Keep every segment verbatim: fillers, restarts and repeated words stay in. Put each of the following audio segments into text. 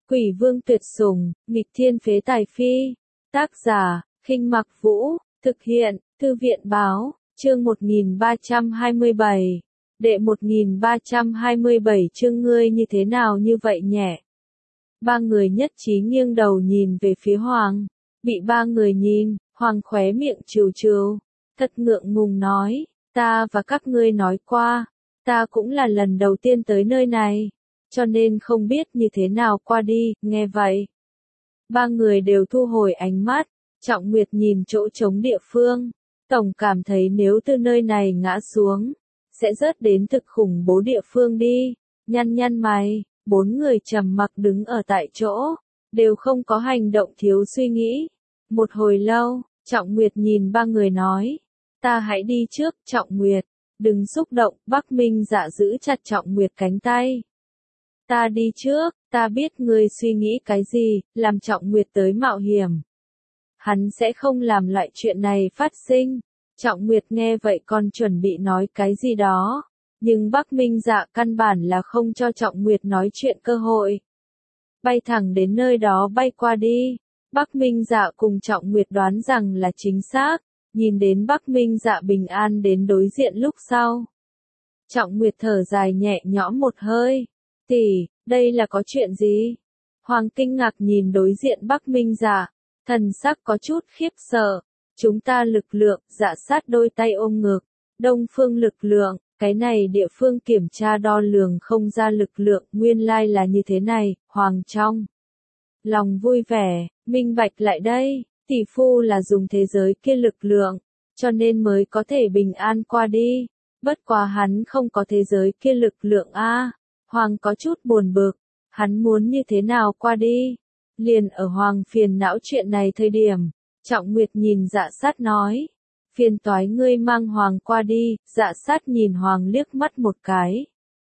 Quỷ vương tuyệt sủng, nghịch thiên phế tài phi. Tác giả, Khinh Mặc Vũ, thực hiện, Thư viện Báo, chương một nghìn ba trăm hai mươi bảy. Đệ một nghìn ba trăm hai mươi bảy chương ngươi như thế nào như vậy nhẹ. Ba người nhất trí nghiêng đầu nhìn về phía Hoàng. Bị ba người nhìn, Hoàng khóe miệng trừ trừ. Thật ngượng ngùng nói, ta và các ngươi nói qua, ta cũng là lần đầu tiên tới nơi này, cho nên không biết như thế nào qua đi, nghe vậy. Ba người đều thu hồi ánh mắt, Trọng Nguyệt nhìn chỗ trống địa phương, tổng cảm thấy nếu từ nơi này ngã xuống, sẽ rớt đến thực khủng bố địa phương đi, nhăn nhăn mày, bốn người trầm mặc đứng ở tại chỗ, đều không có hành động thiếu suy nghĩ. Một hồi lâu, Trọng Nguyệt nhìn ba người nói, ta hãy đi trước, Trọng Nguyệt, đừng xúc động, Bắc Minh Dạ giữ chặt Trọng Nguyệt cánh tay. Ta đi trước, ta biết ngươi suy nghĩ cái gì, làm Trọng Nguyệt tới mạo hiểm. Hắn sẽ không làm loại chuyện này phát sinh. Trọng Nguyệt nghe vậy còn chuẩn bị nói cái gì đó, nhưng Bắc Minh Dạ căn bản là không cho Trọng Nguyệt nói chuyện cơ hội. Bay thẳng đến nơi đó bay qua đi. Bắc Minh Dạ cùng Trọng Nguyệt đoán rằng là chính xác, nhìn đến Bắc Minh Dạ bình an đến đối diện lúc sau. Trọng Nguyệt thở dài nhẹ nhõm một hơi. Tỷ, đây là có chuyện gì? Hoàng kinh ngạc nhìn đối diện Bắc Minh Dạ, thần sắc có chút khiếp sợ. Chúng ta lực lượng, Dạ sát đôi tay ôm ngực. Đông phương lực lượng, cái này địa phương kiểm tra đo lường không ra lực lượng, nguyên lai là như thế này, Hoàng trong lòng vui vẻ, minh bạch lại đây, tỷ phu là dùng thế giới kia lực lượng, cho nên mới có thể bình an qua đi. Bất quá hắn không có thế giới kia lực lượng a. À. Hoàng có chút buồn bực, hắn muốn như thế nào qua đi? Liền ở Hoàng phiền não chuyện này thời điểm, Trọng Nguyệt nhìn Dạ sát nói, phiền toái ngươi mang Hoàng qua đi. Dạ sát nhìn Hoàng liếc mắt một cái,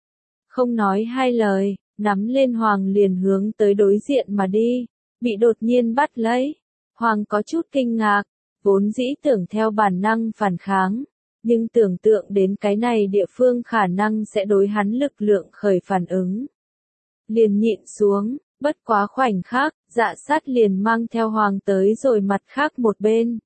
không nói hai lời, nắm lên Hoàng liền hướng tới đối diện mà đi, bị đột nhiên bắt lấy. Hoàng có chút kinh ngạc, vốn dĩ tưởng theo bản năng phản kháng, nhưng tưởng tượng đến cái này địa phương khả năng sẽ đối hắn lực lượng khởi phản ứng, liền nhịn xuống. Bất quá khoảnh khắc, Dạ sát liền mang theo Hoàng tới rồi mặt khác một bên,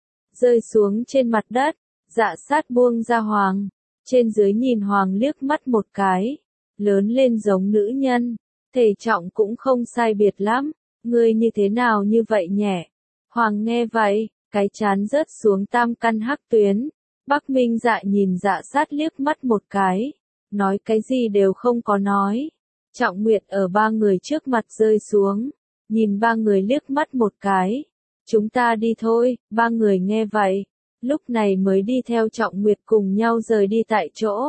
rơi xuống trên mặt đất. Dạ sát buông ra Hoàng, trên dưới nhìn Hoàng liếc mắt một cái, lớn lên giống nữ nhân, thể trọng cũng không sai biệt lắm, ngươi như thế nào như vậy nhẹ. Hoàng nghe vậy, cái chán rớt xuống tam căn hắc tuyến. Bắc Minh Dạ nhìn Dạ sát liếc mắt một cái, nói cái gì đều không có nói. Trọng Nguyệt ở ba người trước mặt rơi xuống, nhìn ba người liếc mắt một cái. Chúng ta đi thôi, ba người nghe vậy, lúc này mới đi theo Trọng Nguyệt cùng nhau rời đi tại chỗ.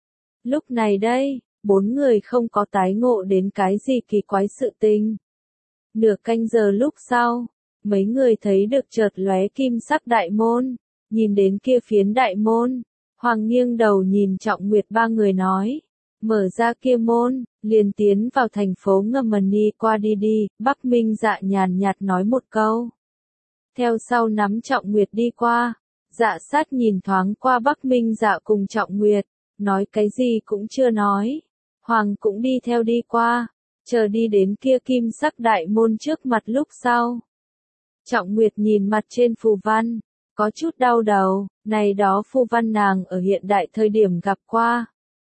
Lúc này đây, bốn người không có tái ngộ đến cái gì kỳ quái sự tình. Nửa canh giờ lúc sau, mấy người thấy được chợt lóe kim sắc đại môn, nhìn đến kia phiến đại môn, Hoàng nghiêng đầu nhìn Trọng Nguyệt ba người nói, mở ra kia môn, liền tiến vào thành phố Ngầm-mần-ni qua đi đi. Bắc Minh Dạ nhàn nhạt nói một câu, theo sau nắm Trọng Nguyệt đi qua. Dạ sát nhìn thoáng qua Bắc Minh Dạ cùng Trọng Nguyệt, nói cái gì cũng chưa nói. Hoàng cũng đi theo đi qua, chờ đi đến kia kim sắc đại môn trước mặt lúc sau. Trọng Nguyệt nhìn mặt trên phù văn, có chút đau đầu, này đó phù văn nàng ở hiện đại thời điểm gặp qua.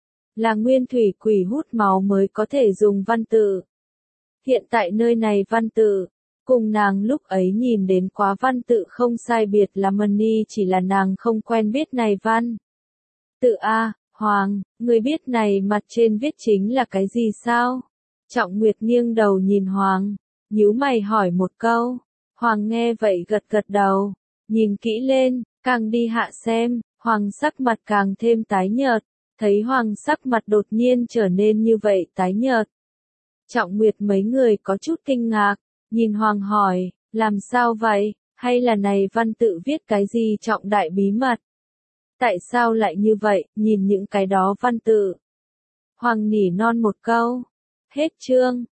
Là nguyên thủy quỷ hút máu mới có thể dùng văn tự. Hiện tại nơi này văn tự, cùng nàng lúc ấy nhìn đến quá văn tự không sai biệt là Mani, chỉ là nàng không quen biết này văn tự. A, Hoàng, người biết này mặt trên viết chính là cái gì sao? Trọng Nguyệt nghiêng đầu nhìn Hoàng, nhíu mày hỏi một câu. Hoàng nghe vậy gật gật đầu, nhìn kỹ lên, càng đi hạ xem, Hoàng sắc mặt càng thêm tái nhợt. Thấy Hoàng sắc mặt đột nhiên trở nên như vậy tái nhợt, Trọng Nguyệt mấy người có chút kinh ngạc, nhìn Hoàng hỏi, làm sao vậy, hay là này văn tự viết cái gì trọng đại bí mật? Tại sao lại như vậy, nhìn những cái đó văn tự? Hoàng nỉ non một câu, hết chương.